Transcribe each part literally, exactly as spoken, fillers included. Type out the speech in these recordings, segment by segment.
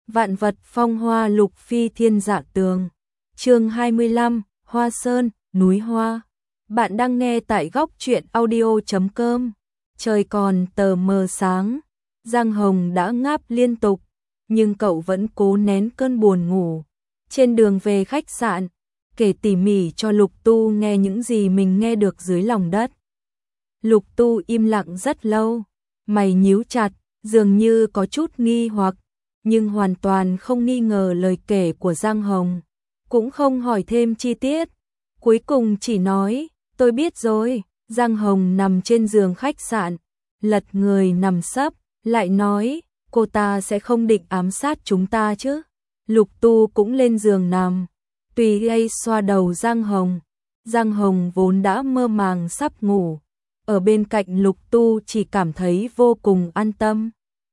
Vạn vật phong hoa lục phi thiên dạ tường. Chương hai mươi lăm, Hoa Sơn, núi hoa. Bạn đang nghe tại góc truyện audio chấm com. Trời còn tờ mờ sáng, Giang Hồng đã ngáp liên tục, nhưng cậu vẫn cố nén cơn buồn ngủ. Trên đường về khách sạn, kể tỉ mỉ cho Lục Tu nghe những gì mình nghe được dưới lòng đất. Lục Tu im lặng rất lâu, mày nhíu chặt, dường như có chút nghi hoặc, nhưng hoàn toàn không nghi ngờ lời kể của Giang Hồng, cũng không hỏi thêm chi tiết. Cuối cùng chỉ nói, tôi biết rồi. Giang Hồng nằm trên giường khách sạn, lật người nằm sấp, lại nói, cô ta sẽ không định ám sát chúng ta chứ. Lục Tu cũng lên giường nằm, tùy ý xoa đầu Giang Hồng. Giang Hồng vốn đã mơ màng sắp ngủ, ở bên cạnh Lục Tu chỉ cảm thấy vô cùng an tâm.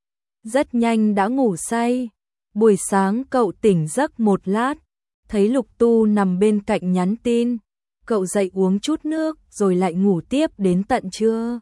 Rất nhanh đã ngủ say. Buổi sáng cậu tỉnh giấc một lát, thấy Lục Tu nằm bên cạnh nhắn tin. Cậu dậy uống chút nước rồi lại ngủ tiếp đến tận trưa.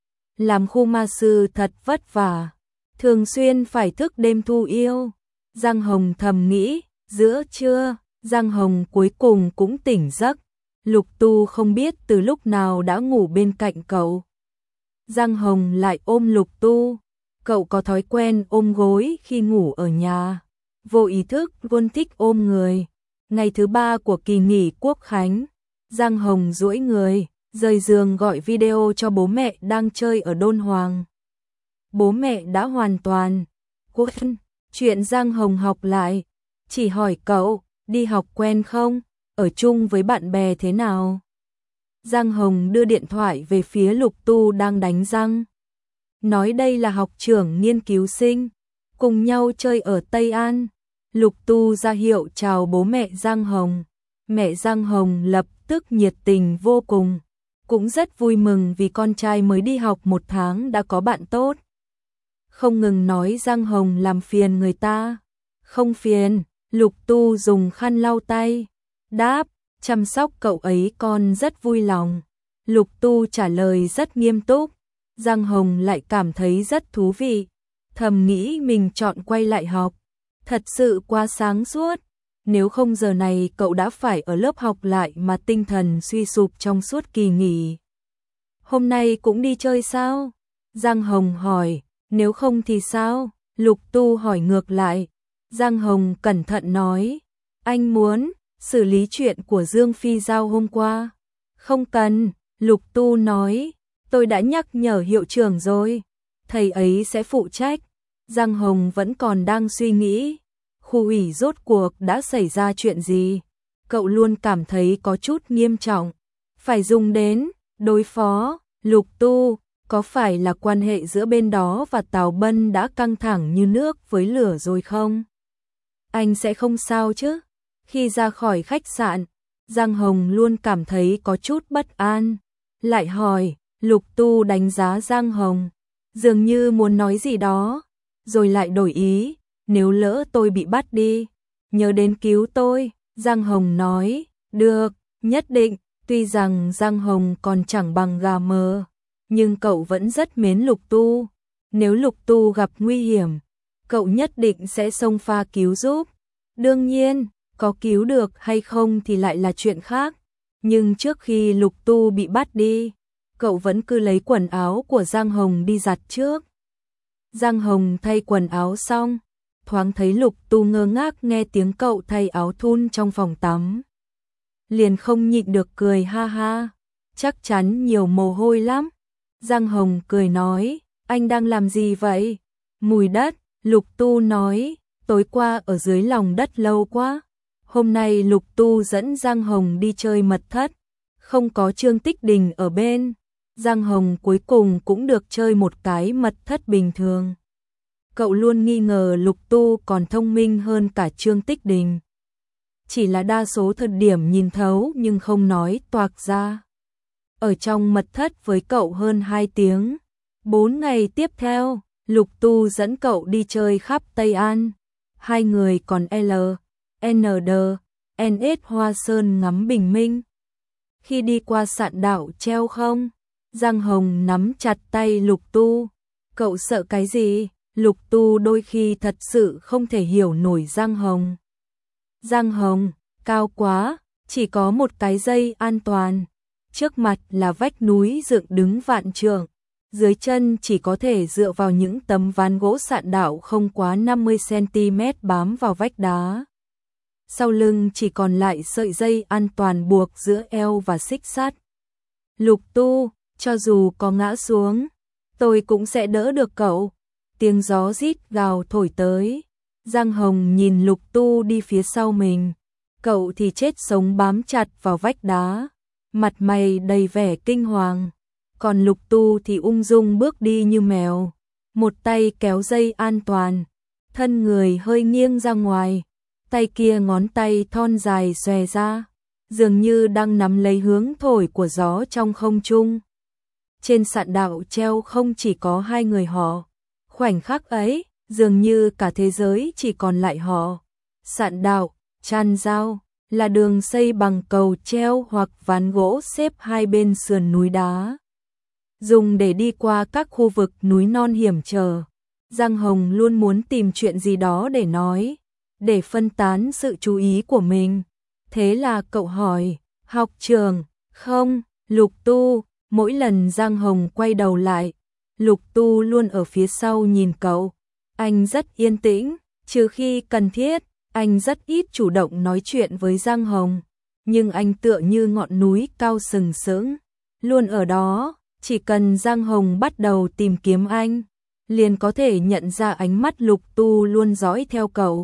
Làm khu ma sư thật vất vả, thường xuyên phải thức đêm thu yêu. Giang Hồng thầm nghĩ. Giữa trưa, Giang Hồng cuối cùng cũng tỉnh giấc. Lục Tu không biết từ lúc nào đã ngủ bên cạnh cậu. Giang Hồng lại ôm Lục Tu. Cậu có thói quen ôm gối khi ngủ ở nhà, vô ý thức luôn thích ôm người. Ngày thứ ba của kỳ nghỉ Quốc khánh, Giang Hồng duỗi người, rời giường gọi video cho bố mẹ đang chơi ở Đôn Hoàng. Bố mẹ đã hoàn toàn quên chuyện Giang Hồng học lại, chỉ hỏi cậu, đi học quen không, ở chung với bạn bè thế nào. Giang Hồng đưa điện thoại về phía Lục Tu đang đánh răng, nói đây là học trưởng nghiên cứu sinh, cùng nhau chơi ở Tây An. Lục Tu ra hiệu chào bố mẹ Giang Hồng. Mẹ Giang Hồng lập tức nhiệt tình vô cùng, cũng rất vui mừng vì con trai mới đi học một tháng đã có bạn tốt. Không ngừng nói Giang Hồng làm phiền người ta. Không phiền, Lục Tu dùng khăn lau tay, đáp, chăm sóc cậu ấy con rất vui lòng. Lục Tu trả lời rất nghiêm túc. Giang Hồng lại cảm thấy rất thú vị, thầm nghĩ mình chọn quay lại học, thật sự quá sáng suốt. Nếu không giờ này cậu đã phải ở lớp học lại mà tinh thần suy sụp trong suốt kỳ nghỉ. Hôm nay cũng đi chơi sao? Giang Hồng hỏi. Nếu không thì sao? Lục Tu hỏi ngược lại. Giang Hồng cẩn thận nói, anh muốn xử lý chuyện của Dương Phi Giao hôm qua. Không cần, Lục Tu nói, tôi đã nhắc nhở hiệu trưởng rồi, thầy ấy sẽ phụ trách. Giang Hồng vẫn còn đang suy nghĩ, khu ủy rốt cuộc đã xảy ra chuyện gì. Cậu luôn cảm thấy có chút nghiêm trọng, phải dùng đến đối phó. Lục Tu, có phải là quan hệ giữa bên đó và Tào Bân đã căng thẳng như nước với lửa rồi không? Anh sẽ không sao chứ? Khi ra khỏi khách sạn, Giang Hồng luôn cảm thấy có chút bất an, lại hỏi. Lục Tu đánh giá Giang Hồng, dường như muốn nói gì đó, rồi lại đổi ý. Nếu lỡ tôi bị bắt đi, nhớ đến cứu tôi. Giang Hồng nói, được, nhất định. Tuy rằng Giang Hồng còn chẳng bằng gà mờ, nhưng cậu vẫn rất mến Lục Tu. Nếu Lục Tu gặp nguy hiểm, cậu nhất định sẽ xông pha cứu giúp. Đương nhiên, có cứu được hay không thì lại là chuyện khác. Nhưng trước khi Lục Tu bị bắt đi, cậu vẫn cứ lấy quần áo của Giang Hồng đi giặt trước. Giang Hồng thay quần áo xong, thoáng thấy Lục Tu ngơ ngác nghe tiếng cậu thay áo thun trong phòng tắm. Liền không nhịn được cười ha ha, chắc chắn nhiều mồ hôi lắm. Giang Hồng cười nói, anh đang làm gì vậy? Mùi đất. Lục Tu nói, tối qua ở dưới lòng đất lâu quá. Hôm nay Lục Tu dẫn Giang Hồng đi chơi mật thất, không có Trương Tích Đình ở bên. Giang Hồng cuối cùng cũng được chơi một cái mật thất bình thường. Cậu luôn nghi ngờ Lục Tu còn thông minh hơn cả Trương Tích Đình, chỉ là đa số thời điểm nhìn thấu nhưng không nói toạc ra. Ở trong mật thất với cậu hơn hai tiếng. Bốn ngày tiếp theo, Lục Tu dẫn cậu đi chơi khắp Tây An. Hai người còn L, N D, N S Hoa Sơn ngắm bình minh. Khi đi qua sạn đảo treo không, Giang Hồng nắm chặt tay Lục Tu. Cậu sợ cái gì? Lục Tu đôi khi thật sự không thể hiểu nổi Giang Hồng. Giang Hồng, cao quá, chỉ có một cái dây an toàn. Trước mặt là vách núi dựng đứng vạn trượng, dưới chân chỉ có thể dựa vào những tấm ván gỗ sạn đạo không quá năm mươi xăng ti mét bám vào vách đá. Sau lưng chỉ còn lại sợi dây an toàn buộc giữa eo và xích sắt. Lục Tu, cho dù có ngã xuống, tôi cũng sẽ đỡ được cậu. Tiếng gió rít gào thổi tới. Giang Hồng nhìn Lục Tu đi phía sau mình. Cậu thì chết sống bám chặt vào vách đá, mặt mày đầy vẻ kinh hoàng. Còn Lục Tu thì ung dung bước đi như mèo, một tay kéo dây an toàn, thân người hơi nghiêng ra ngoài, tay kia ngón tay thon dài xòe ra, dường như đang nắm lấy hướng thổi của gió trong không trung. Trên sạn đạo treo không chỉ có hai người họ, khoảnh khắc ấy, dường như cả thế giới chỉ còn lại họ. Sạn đạo, tràn giao, là đường xây bằng cầu treo hoặc ván gỗ xếp hai bên sườn núi đá, dùng để đi qua các khu vực núi non hiểm trở. Giang Hồng luôn muốn tìm chuyện gì đó để nói, để phân tán sự chú ý của mình. Thế là cậu hỏi, học trường, không, Lục Tu. Mỗi lần Giang Hồng quay đầu lại, Lục Tu luôn ở phía sau nhìn cậu. Anh rất yên tĩnh, trừ khi cần thiết, anh rất ít chủ động nói chuyện với Giang Hồng. Nhưng anh tựa như ngọn núi cao sừng sững, luôn ở đó. Chỉ cần Giang Hồng bắt đầu tìm kiếm anh, liền có thể nhận ra ánh mắt Lục Tu luôn dõi theo cậu.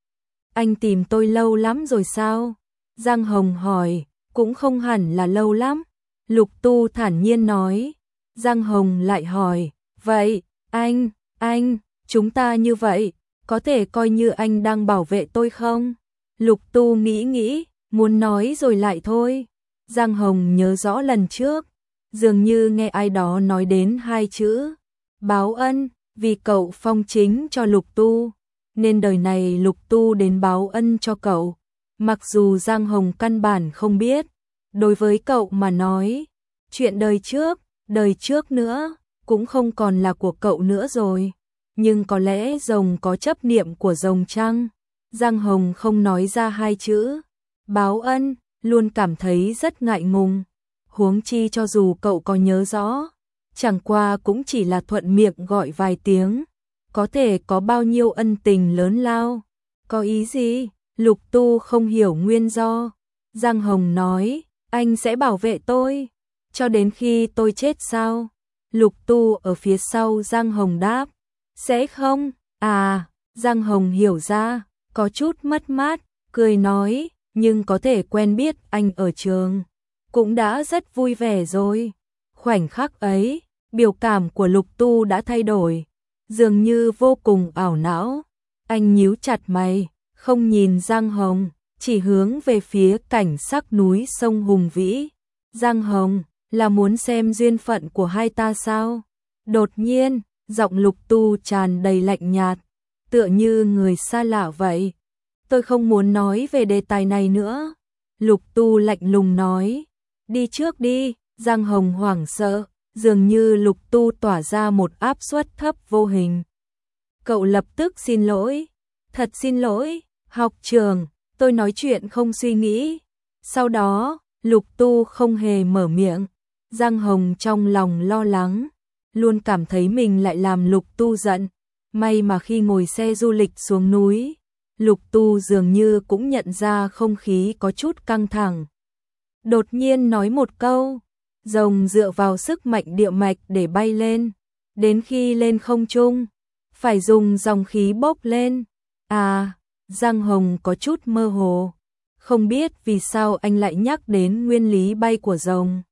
Anh tìm tôi lâu lắm rồi sao? Giang Hồng hỏi. Cũng không hẳn là lâu lắm, Lục Tu thản nhiên nói. Giang Hồng lại hỏi, vậy, anh, anh, chúng ta như vậy, có thể coi như anh đang bảo vệ tôi không? Lục Tu nghĩ nghĩ, muốn nói rồi lại thôi. Giang Hồng nhớ rõ lần trước, dường như nghe ai đó nói đến hai chữ báo ân, vì cậu phong chính cho Lục Tu, nên đời này Lục Tu đến báo ân cho cậu. Mặc dù Giang Hồng căn bản không biết, đối với cậu mà nói, chuyện đời trước, đời trước nữa, cũng không còn là của cậu nữa rồi. Nhưng có lẽ rồng có chấp niệm của rồng chăng? Giang Hồng không nói ra hai chữ báo ân, luôn cảm thấy rất ngại ngùng. Huống chi cho dù cậu có nhớ rõ, chẳng qua cũng chỉ là thuận miệng gọi vài tiếng, có thể có bao nhiêu ân tình lớn lao. Có ý gì? Lục Tu không hiểu nguyên do. Giang Hồng nói, anh sẽ bảo vệ tôi, cho đến khi tôi chết sao? Lục Tu ở phía sau Giang Hồng đáp, sẽ không? À, Giang Hồng hiểu ra, có chút mất mát, cười nói, nhưng có thể quen biết anh ở trường, cũng đã rất vui vẻ rồi. Khoảnh khắc ấy, biểu cảm của Lục Tu đã thay đổi, dường như vô cùng ảo não. Anh nhíu chặt mày, không nhìn Giang Hồng, chỉ hướng về phía cảnh sắc núi sông hùng vĩ. Giang Hồng, là muốn xem duyên phận của hai ta sao? Đột nhiên, giọng Lục Tu tràn đầy lạnh nhạt, tựa như người xa lạ vậy. Tôi không muốn nói về đề tài này nữa. Lục Tu lạnh lùng nói, đi trước đi. Giang Hồng hoảng sợ, dường như Lục Tu tỏa ra một áp suất thấp vô hình. Cậu lập tức xin lỗi, thật xin lỗi, học trường, tôi nói chuyện không suy nghĩ. Sau đó, Lục Tu không hề mở miệng. Giang Hồng trong lòng lo lắng, luôn cảm thấy mình lại làm Lục Tu giận. May mà khi ngồi xe du lịch xuống núi, Lục Tu dường như cũng nhận ra không khí có chút căng thẳng. Đột nhiên nói một câu, rồng dựa vào sức mạnh địa mạch để bay lên, đến khi lên không trung, phải dùng dòng khí bốc lên. À, Giang Hồng có chút mơ hồ, không biết vì sao anh lại nhắc đến nguyên lý bay của rồng.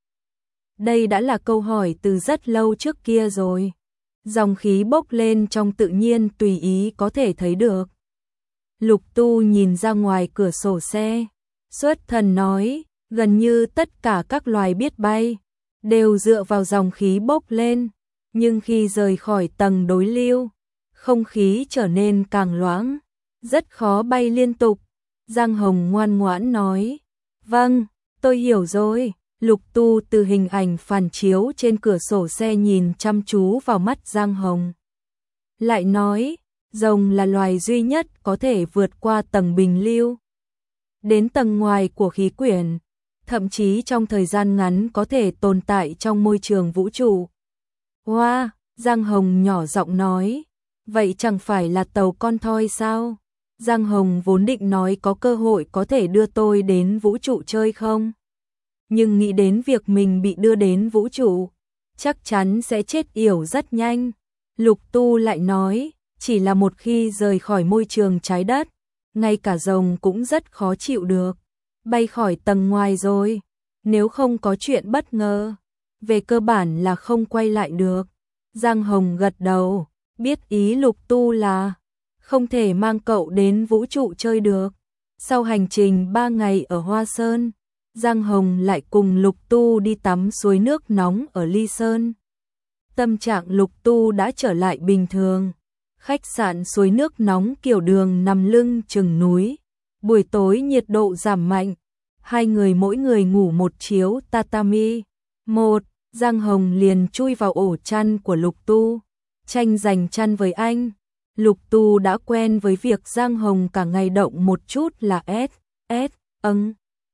Đây đã là câu hỏi từ rất lâu trước kia rồi. Dòng khí bốc lên trong tự nhiên tùy ý có thể thấy được. Lục Tu nhìn ra ngoài cửa sổ xe, xuất thần nói, gần như tất cả các loài biết bay, đều dựa vào dòng khí bốc lên, nhưng khi rời khỏi tầng đối lưu, không khí trở nên càng loãng, rất khó bay liên tục. Giang Hồng ngoan ngoãn nói, vâng, tôi hiểu rồi. Lục Tu từ hình ảnh phản chiếu trên cửa sổ xe nhìn chăm chú vào mắt Giang Hồng. lại nói, rồng là loài duy nhất có thể vượt qua tầng bình lưu đến tầng ngoài của khí quyển, thậm chí trong thời gian ngắn có thể tồn tại trong môi trường vũ trụ. Hoa, Giang Hồng nhỏ giọng nói, vậy chẳng phải là tàu con thoi sao? Giang Hồng vốn định nói có cơ hội có thể đưa tôi đến vũ trụ chơi không? Nhưng nghĩ đến việc mình bị đưa đến vũ trụ, chắc chắn sẽ chết yểu rất nhanh. Lục Tu lại nói, chỉ là một khi rời khỏi môi trường trái đất, ngay cả rồng cũng rất khó chịu được. Bay khỏi tầng ngoài rồi, nếu không có chuyện bất ngờ, về cơ bản là không quay lại được. Giang Hồng gật đầu, biết ý Lục Tu là không thể mang cậu đến vũ trụ chơi được. Sau hành trình ba ngày ở Hoa Sơn, Giang Hồng lại cùng Lục Tu đi tắm suối nước nóng ở Ly Sơn. Tâm trạng Lục Tu đã trở lại bình thường. Khách sạn suối nước nóng kiểu đường nằm lưng chừng núi. Buổi tối nhiệt độ giảm mạnh. Hai người mỗi người ngủ một chiếu tatami. Một, Giang Hồng liền chui vào ổ chăn của Lục Tu, tranh giành chăn với anh. Lục Tu đã quen với việc Giang Hồng cả ngày động một chút là S, S, âng.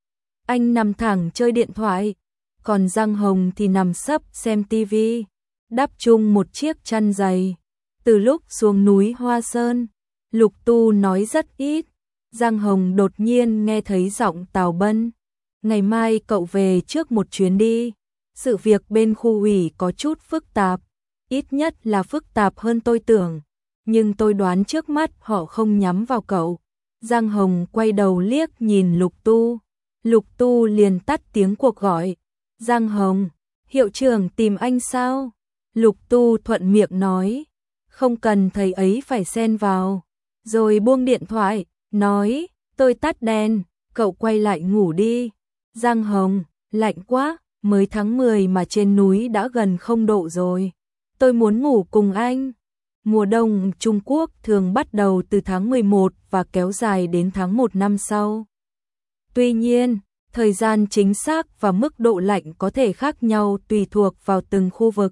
Anh nằm thẳng chơi điện thoại, còn Giang Hồng thì nằm sấp xem tivi, đắp chung một chiếc chăn dày. Từ lúc xuống núi Hoa Sơn, Lục Tu nói rất ít. Giang Hồng đột nhiên nghe thấy giọng Tào Bân. Ngày mai cậu về trước một chuyến đi. Sự việc bên khu ủy có chút phức tạp, ít nhất là phức tạp hơn tôi tưởng. Nhưng tôi đoán trước mắt họ không nhắm vào cậu. Giang Hồng quay đầu liếc nhìn Lục Tu. Lục Tu liền tắt tiếng cuộc gọi. Giang Hồng, hiệu trưởng tìm anh sao? Lục Tu thuận miệng nói. Không cần thầy ấy phải xen vào. Rồi buông điện thoại, nói, tôi tắt đèn, cậu quay lại ngủ đi. Giang Hồng, lạnh quá, mới tháng mười mà trên núi đã gần không độ rồi. Tôi muốn ngủ cùng anh. Mùa đông Trung Quốc thường bắt đầu từ tháng mười một và kéo dài đến tháng một năm sau. Tuy nhiên, thời gian chính xác và mức độ lạnh có thể khác nhau tùy thuộc vào từng khu vực.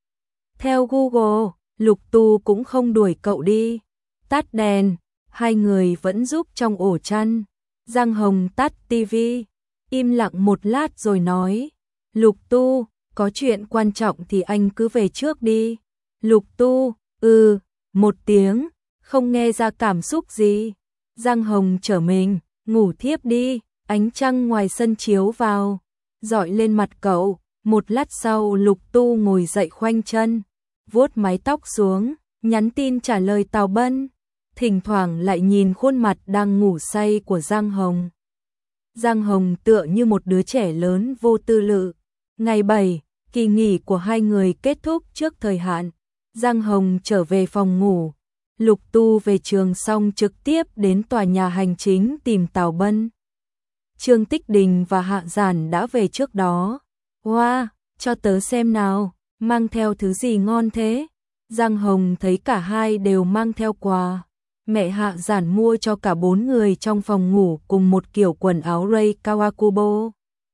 Theo Google, Lục Tu cũng không đuổi cậu đi. Tắt đèn, hai người vẫn giúp trong ổ chăn. Giang Hồng tắt tivi, im lặng một lát rồi nói. Lục Tu, có chuyện quan trọng thì anh cứ về trước đi. Lục Tu, ừ, một tiếng, không nghe ra cảm xúc gì. Giang Hồng trở mình, ngủ thiếp đi, ánh trăng ngoài sân chiếu vào, dọi lên mặt cậu. Một lát sau Lục Tu ngồi dậy khoanh chân, vuốt mái tóc xuống, nhắn tin trả lời Tào Bân, thỉnh thoảng lại nhìn khuôn mặt đang ngủ say của Giang Hồng. Giang Hồng tựa như một đứa trẻ lớn vô tư lự. Ngày bảy, kỳ nghỉ của hai người kết thúc trước thời hạn. Giang Hồng trở về phòng ngủ. Lục Tu về trường xong trực tiếp đến tòa nhà hành chính tìm Tào Bân. Trương Tích Đình và Hạ Giản đã về trước đó. Hoa, wow, cho tớ xem nào, mang theo thứ gì ngon thế? Giang Hồng thấy cả hai đều mang theo quà. Mẹ Hạ Giản mua cho cả bốn người trong phòng ngủ cùng một kiểu quần áo Ray Kawakubo.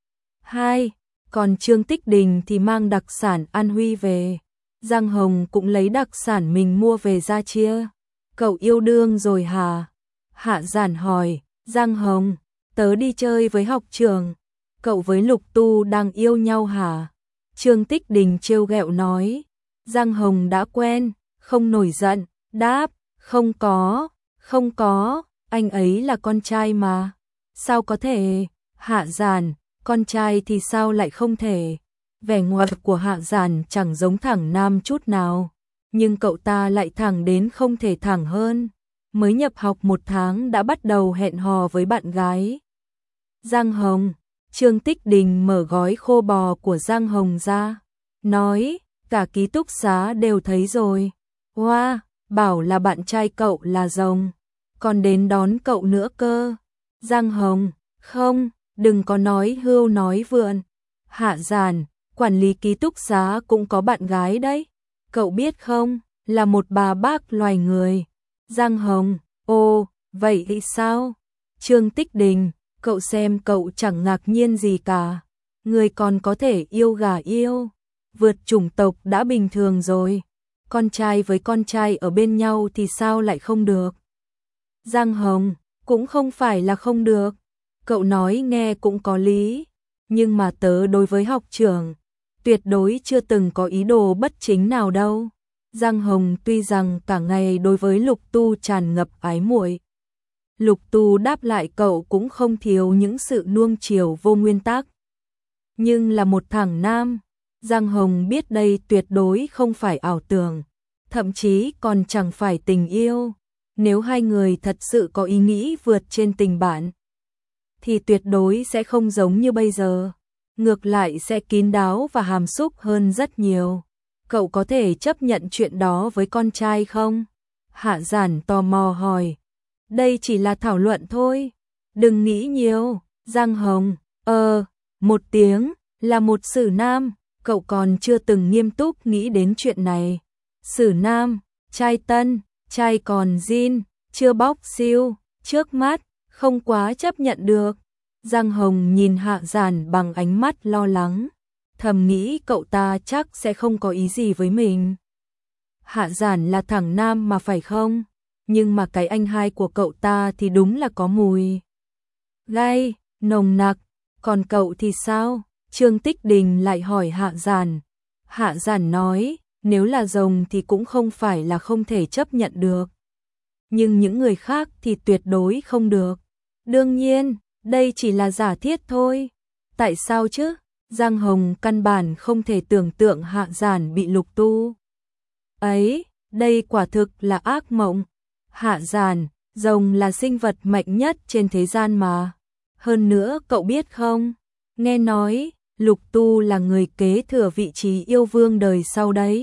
Hai, còn Trương Tích Đình thì mang đặc sản An Huy về. Giang Hồng cũng lấy đặc sản mình mua về ra chia. Cậu yêu đương rồi hả? Hạ Giản hỏi. Giang Hồng, tớ đi chơi với học trường. Cậu với Lục Tu đang yêu nhau hả? Trương Tích Đình trêu ghẹo nói. Giang Hồng đã quen, không nổi giận, đáp, không có, không có, anh ấy là con trai mà. Sao có thể? Hạ Giản, con trai thì sao lại không thể? Vẻ ngoài của Hạ Giản chẳng giống thẳng nam chút nào, nhưng cậu ta lại thẳng đến không thể thẳng hơn. Mới nhập học một tháng đã bắt đầu hẹn hò với bạn gái. Giang Hồng, Trương Tích Đình mở gói khô bò của Giang Hồng ra, nói, cả ký túc xá đều thấy rồi. Hoa, wow, bảo là bạn trai cậu là rồng, còn đến đón cậu nữa cơ. Giang Hồng, không, đừng có nói hưu nói vượn. Hạ Giản, quản lý ký túc xá cũng có bạn gái đấy. Cậu biết không, là một bà bác loài người. Giang Hồng, ồ, vậy thì sao? Trương Tích Đình, cậu xem cậu chẳng ngạc nhiên gì cả. Người còn có thể yêu gà yêu, vượt chủng tộc đã bình thường rồi. con trai với con trai ở bên nhau thì sao lại không được? Giang Hồng, cũng không phải là không được. Cậu nói nghe cũng có lý, nhưng mà tớ đối với học trưởng, tuyệt đối chưa từng có ý đồ bất chính nào đâu. Giang Hồng tuy rằng cả ngày đối với Lục Tu tràn ngập ái muội. Lục Tu đáp lại cậu cũng không thiếu những sự nuông chiều vô nguyên tắc. Nhưng là một thằng nam, Giang Hồng biết đây tuyệt đối không phải ảo tưởng, thậm chí còn chẳng phải tình yêu. Nếu hai người thật sự có ý nghĩ vượt trên tình bạn, thì tuyệt đối sẽ không giống như bây giờ. Ngược lại sẽ kín đáo và hàm xúc hơn rất nhiều. Cậu có thể chấp nhận chuyện đó với con trai không? Hạ Giản tò mò hỏi. Đây chỉ là thảo luận thôi. Đừng nghĩ nhiều. Giang Hồng, ờ, một tiếng, là một xử nam. Cậu còn chưa từng nghiêm túc nghĩ đến chuyện này. Xử nam, trai tân, trai còn zin, chưa bóc siêu, trước mắt, không quá chấp nhận được. Giang Hồng nhìn Hạ Giản bằng ánh mắt lo lắng, thầm nghĩ cậu ta chắc sẽ không có ý gì với mình. Hạ Giản là thằng nam mà phải không? Nhưng mà cái anh hai của cậu ta thì đúng là có mùi gai, nồng nặc, còn cậu thì sao? Trương Tích Đình lại hỏi Hạ Giản. Hạ Giản nói, nếu là rồng thì cũng không phải là không thể chấp nhận được. Nhưng những người khác thì tuyệt đối không được. Đương nhiên, đây chỉ là giả thiết thôi. Tại sao chứ? Giang Hồng căn bản không thể tưởng tượng Hạ Giản bị Lục Tu ấy, đây quả thực là ác mộng. Hạ Giản, rồng là sinh vật mạnh nhất trên thế gian mà. Hơn nữa cậu biết không? Nghe nói, Lục Tu là người kế thừa vị trí yêu vương đời sau đấy.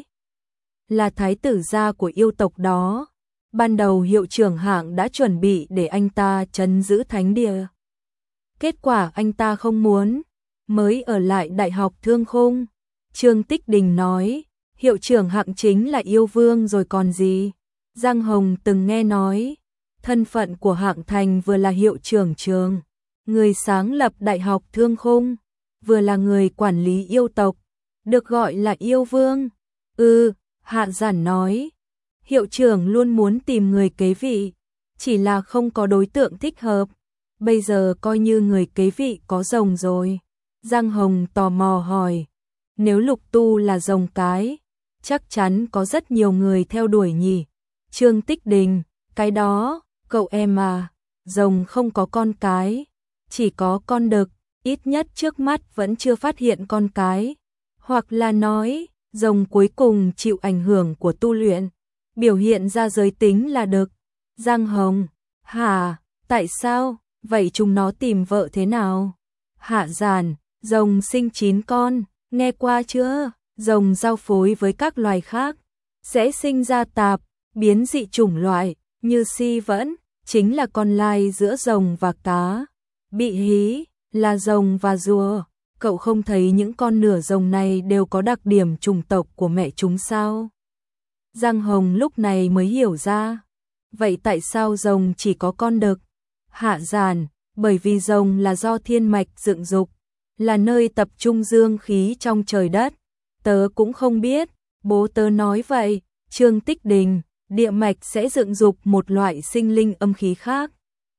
Là thái tử gia của yêu tộc đó. Ban đầu hiệu trưởng Hạng đã chuẩn bị để anh ta trấn giữ thánh địa. Kết quả anh ta không muốn, mới ở lại Đại học Thương Khung. Trương Tích Đình nói, hiệu trưởng Hạng chính là yêu vương rồi còn gì. Giang Hồng từng nghe nói, thân phận của Hạng Thành vừa là hiệu trưởng trường, người sáng lập Đại học Thương Khung, vừa là người quản lý yêu tộc, được gọi là yêu vương. Ừ, Hạ Giản nói, hiệu trưởng luôn muốn tìm người kế vị, chỉ là không có đối tượng thích hợp. Bây giờ coi như người kế vị có rồng rồi. Giang Hồng tò mò hỏi, nếu Lục Tu là rồng cái, chắc chắn có rất nhiều người theo đuổi nhỉ? Trương Tích Đình, cái đó, cậu em à, rồng không có con cái, chỉ có con đực, ít nhất trước mắt vẫn chưa phát hiện con cái. Hoặc là nói, rồng cuối cùng chịu ảnh hưởng của tu luyện, biểu hiện ra giới tính là đực. Giang Hồng, hả, tại sao? Vậy chúng nó tìm vợ thế nào? Hạ Giản, rồng sinh chín con, nghe qua chưa? Rồng giao phối với các loài khác, sẽ sinh ra tạp, biến dị chủng loại, như si vẫn, chính là con lai giữa rồng và cá. Bị hí, là rồng và rùa. Cậu không thấy những con nửa rồng này đều có đặc điểm chủng tộc của mẹ chúng sao? Giang Hồng lúc này mới hiểu ra. Vậy tại sao rồng chỉ có con đực? Hạ Giản, bởi vì rồng là do thiên mạch dựng dục, là nơi tập trung dương khí trong trời đất. Tớ cũng không biết, bố tớ nói vậy. Trương Tích Đình, địa mạch sẽ dựng dục một loại sinh linh âm khí khác,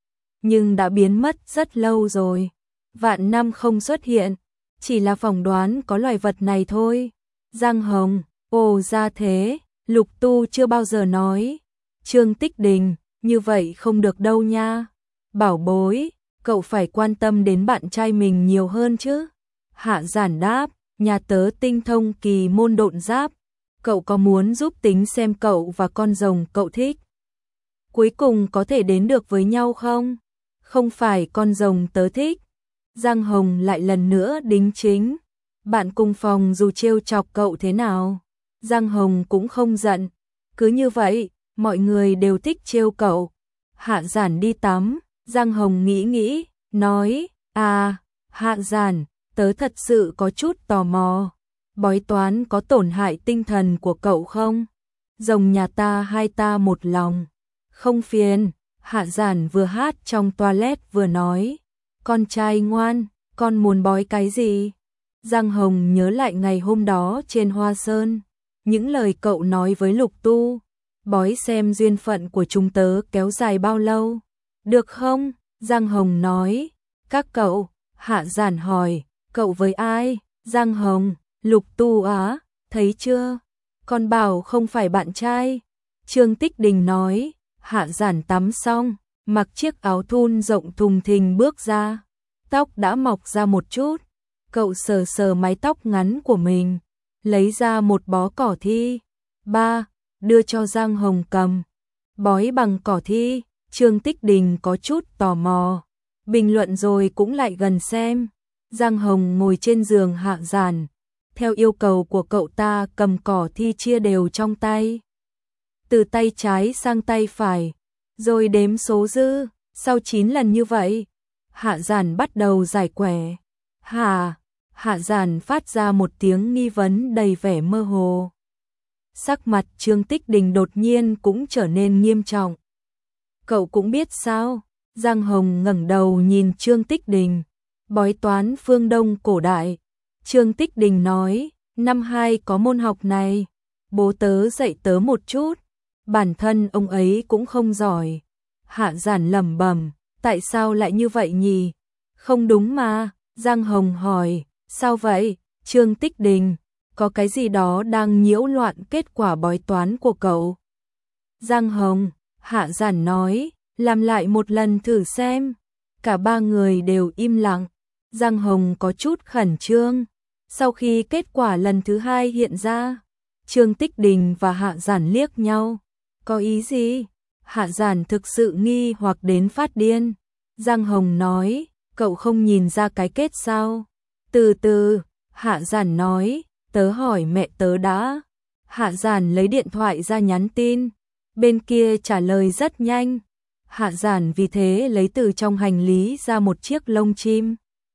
nhưng đã biến mất rất lâu rồi, vạn năm không xuất hiện, chỉ là phỏng đoán có loài vật này thôi. Giang Hồng, ồ ra thế, Lục Tu chưa bao giờ nói. Trương Tích Đình, như vậy không được đâu nha. Bảo bối, cậu phải quan tâm đến bạn trai mình nhiều hơn chứ. Hạ Giản đáp, nhà tớ tinh thông kỳ môn độn giáp, cậu có muốn giúp tính xem cậu và con rồng cậu thích cuối cùng có thể đến được với nhau không? Không phải con rồng tớ thích. Giang Hồng lại lần nữa đính chính. Bạn cùng phòng dù trêu chọc cậu thế nào, Giang Hồng cũng không giận. Cứ như vậy, mọi người đều thích trêu cậu. Hạ Giản đi tắm, Giang Hồng nghĩ nghĩ, nói, à, Hạ Giản, tớ thật sự có chút tò mò. Bói toán có tổn hại tinh thần của cậu không? Rồng nhà ta hai ta một lòng. Không phiền. Hạ Giản vừa hát trong toilet vừa nói, con trai ngoan, con muốn bói cái gì? Giang Hồng nhớ lại ngày hôm đó trên Hoa Sơn, những lời cậu nói với Lục Tu, bói xem duyên phận của chúng tớ kéo dài bao lâu. Được không? Giang Hồng nói. Các cậu, Hạ Giản hỏi, cậu với ai? Giang Hồng, Lục Tu á, thấy chưa? Con bảo không phải bạn trai. Trương Tích Đình nói. Hạ Giản tắm xong, mặc chiếc áo thun rộng thùng thình bước ra. Tóc đã mọc ra một chút. Cậu sờ sờ mái tóc ngắn của mình, lấy ra một bó cỏ thi. Ba, đưa cho Giang Hồng cầm. Bói bằng cỏ thi. Trương Tích Đình có chút tò mò. Bình luận rồi cũng lại gần xem. Giang Hồng ngồi trên giường Hạ Giản. Theo yêu cầu của cậu ta cầm cỏ thi chia đều trong tay. Từ tay trái sang tay phải. Rồi đếm số dư. Sau chín lần như vậy, Hạ Giản bắt đầu giải quẻ. Hà, Hạ Giản phát ra một tiếng nghi vấn đầy vẻ mơ hồ. Sắc mặt Trương Tích Đình đột nhiên cũng trở nên nghiêm trọng. Cậu cũng biết sao? Giang Hồng ngẩng đầu nhìn Trương Tích Đình. Bói toán phương Đông cổ đại. Trương Tích Đình nói, năm hai có môn học này. Bố tớ dạy tớ một chút. Bản thân ông ấy cũng không giỏi. Hạ Giản lẩm bẩm, tại sao lại như vậy nhỉ? Không đúng mà. Giang Hồng hỏi, sao vậy? Trương Tích Đình, có cái gì đó đang nhiễu loạn kết quả bói toán của cậu. Giang Hồng, Hạ Giản nói, làm lại một lần thử xem. Cả ba người đều im lặng. Giang Hồng có chút khẩn trương. Sau khi kết quả lần thứ hai hiện ra, Trương Tích Đình và Hạ Giản liếc nhau. Có ý gì? Hạ Giản thực sự nghi hoặc đến phát điên. Giang Hồng nói, cậu không nhìn ra cái kết sao? Từ từ, Hạ Giản nói, tớ hỏi mẹ tớ đã. Hạ Giản lấy điện thoại ra nhắn tin. Bên kia trả lời rất nhanh. Hạ Giản vì thế lấy từ trong hành lý ra một chiếc lông chim.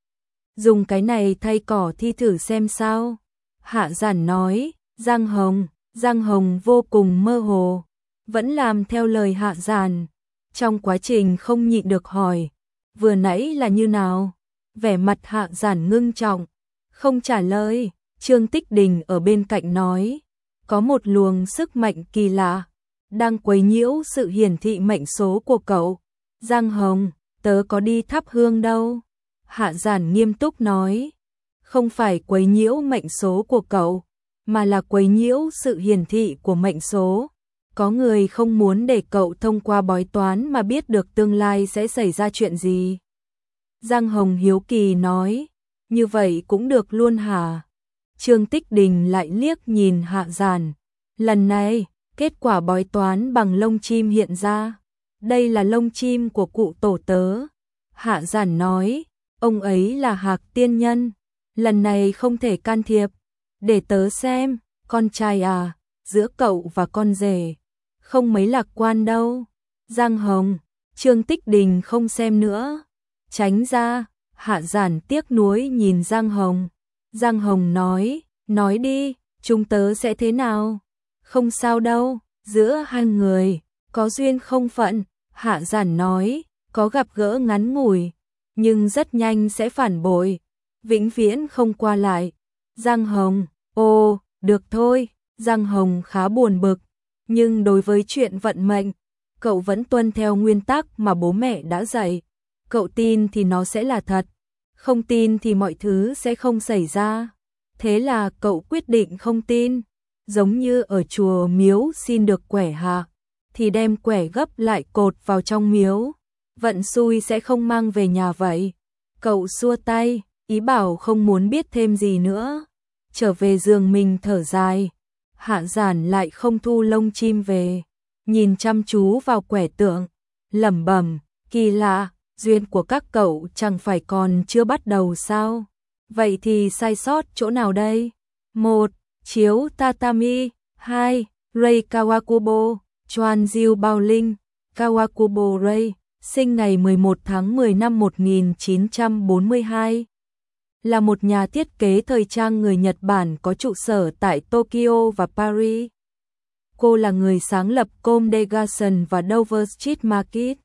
Dùng cái này thay cỏ thi thử xem sao. Hạ Giản nói. Giang Hồng, Giang Hồng vô cùng mơ hồ, vẫn làm theo lời Hạ Giản. Trong quá trình không nhịn được hỏi, vừa nãy là như nào? Vẻ mặt Hạ Giản ngưng trọng, không trả lời. Trương Tích Đình ở bên cạnh nói, có một luồng sức mạnh kỳ lạ đang quấy nhiễu sự hiển thị mệnh số của cậu. Giang Hồng, tớ có đi thắp hương đâu. Hạ Giản nghiêm túc nói, không phải quấy nhiễu mệnh số của cậu, mà là quấy nhiễu sự hiển thị của mệnh số. Có người không muốn để cậu thông qua bói toán mà biết được tương lai sẽ xảy ra chuyện gì. Giang Hồng hiếu kỳ nói, như vậy cũng được luôn hả? Trương Tích Đình lại liếc nhìn Hạ Giản. Lần này, kết quả bói toán bằng lông chim hiện ra. Đây là lông chim của cụ tổ tớ. Hạ Giản nói, ông ấy là Hạc tiên nhân. Lần này không thể can thiệp. Để tớ xem, con trai à, giữa cậu và con rể. Không mấy lạc quan đâu. Giang Hồng, Trương Tích Đình không xem nữa. Tránh ra, Hạ Giản tiếc nuối nhìn Giang Hồng. Giang Hồng nói, nói đi, chúng tớ sẽ thế nào? Không sao đâu, giữa hai người, có duyên không phận. Hạ Giản nói, có gặp gỡ ngắn ngủi, nhưng rất nhanh sẽ phản bội, vĩnh viễn không qua lại. Giang Hồng, ồ, được thôi. Giang Hồng khá buồn bực, nhưng đối với chuyện vận mệnh, cậu vẫn tuân theo nguyên tắc mà bố mẹ đã dạy. Cậu tin thì nó sẽ là thật, không tin thì mọi thứ sẽ không xảy ra. Thế là cậu quyết định không tin. Giống như ở chùa miếu xin được quẻ hạ, thì đem quẻ gấp lại cột vào trong miếu. Vận xui sẽ không mang về nhà vậy. Cậu xua tay, ý bảo không muốn biết thêm gì nữa. Trở về giường mình thở dài. Hạ Giản lại không thu lông chim về, nhìn chăm chú vào quẻ tượng, lẩm bẩm, kỳ lạ, duyên của các cậu chẳng phải còn chưa bắt đầu sao? Vậy thì sai sót chỗ nào đây? Một, chiếu tatami. Hai, Rei Kawakubo, Chuan Jiu Bao Linh, Kawakubo Rei, sinh ngày mười một tháng mười năm một nghìn chín trăm bốn mươi hai. Là một nhà thiết kế thời trang người Nhật Bản có trụ sở tại Tokyo và Paris. Cô là người sáng lập Comme des Garçons và Dover Street Market.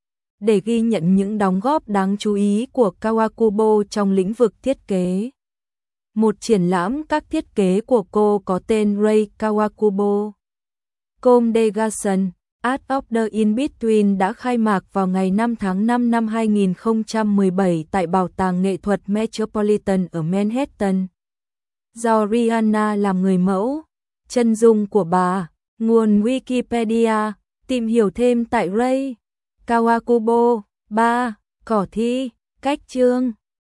Để ghi nhận những đóng góp đáng chú ý của Kawakubo trong lĩnh vực thiết kế, một triển lãm các thiết kế của cô có tên Rei Kawakubo. Comme des Garçons, Art of the In-Between đã khai mạc vào ngày năm tháng năm năm hai nghìn không trăm mười bảy tại Bảo tàng Nghệ thuật Metropolitan ở Manhattan. Do Rihanna làm người mẫu, chân dung của bà, nguồn Wikipedia, tìm hiểu thêm tại Rei Kawakubo. ba. Cỏ thi, cách chương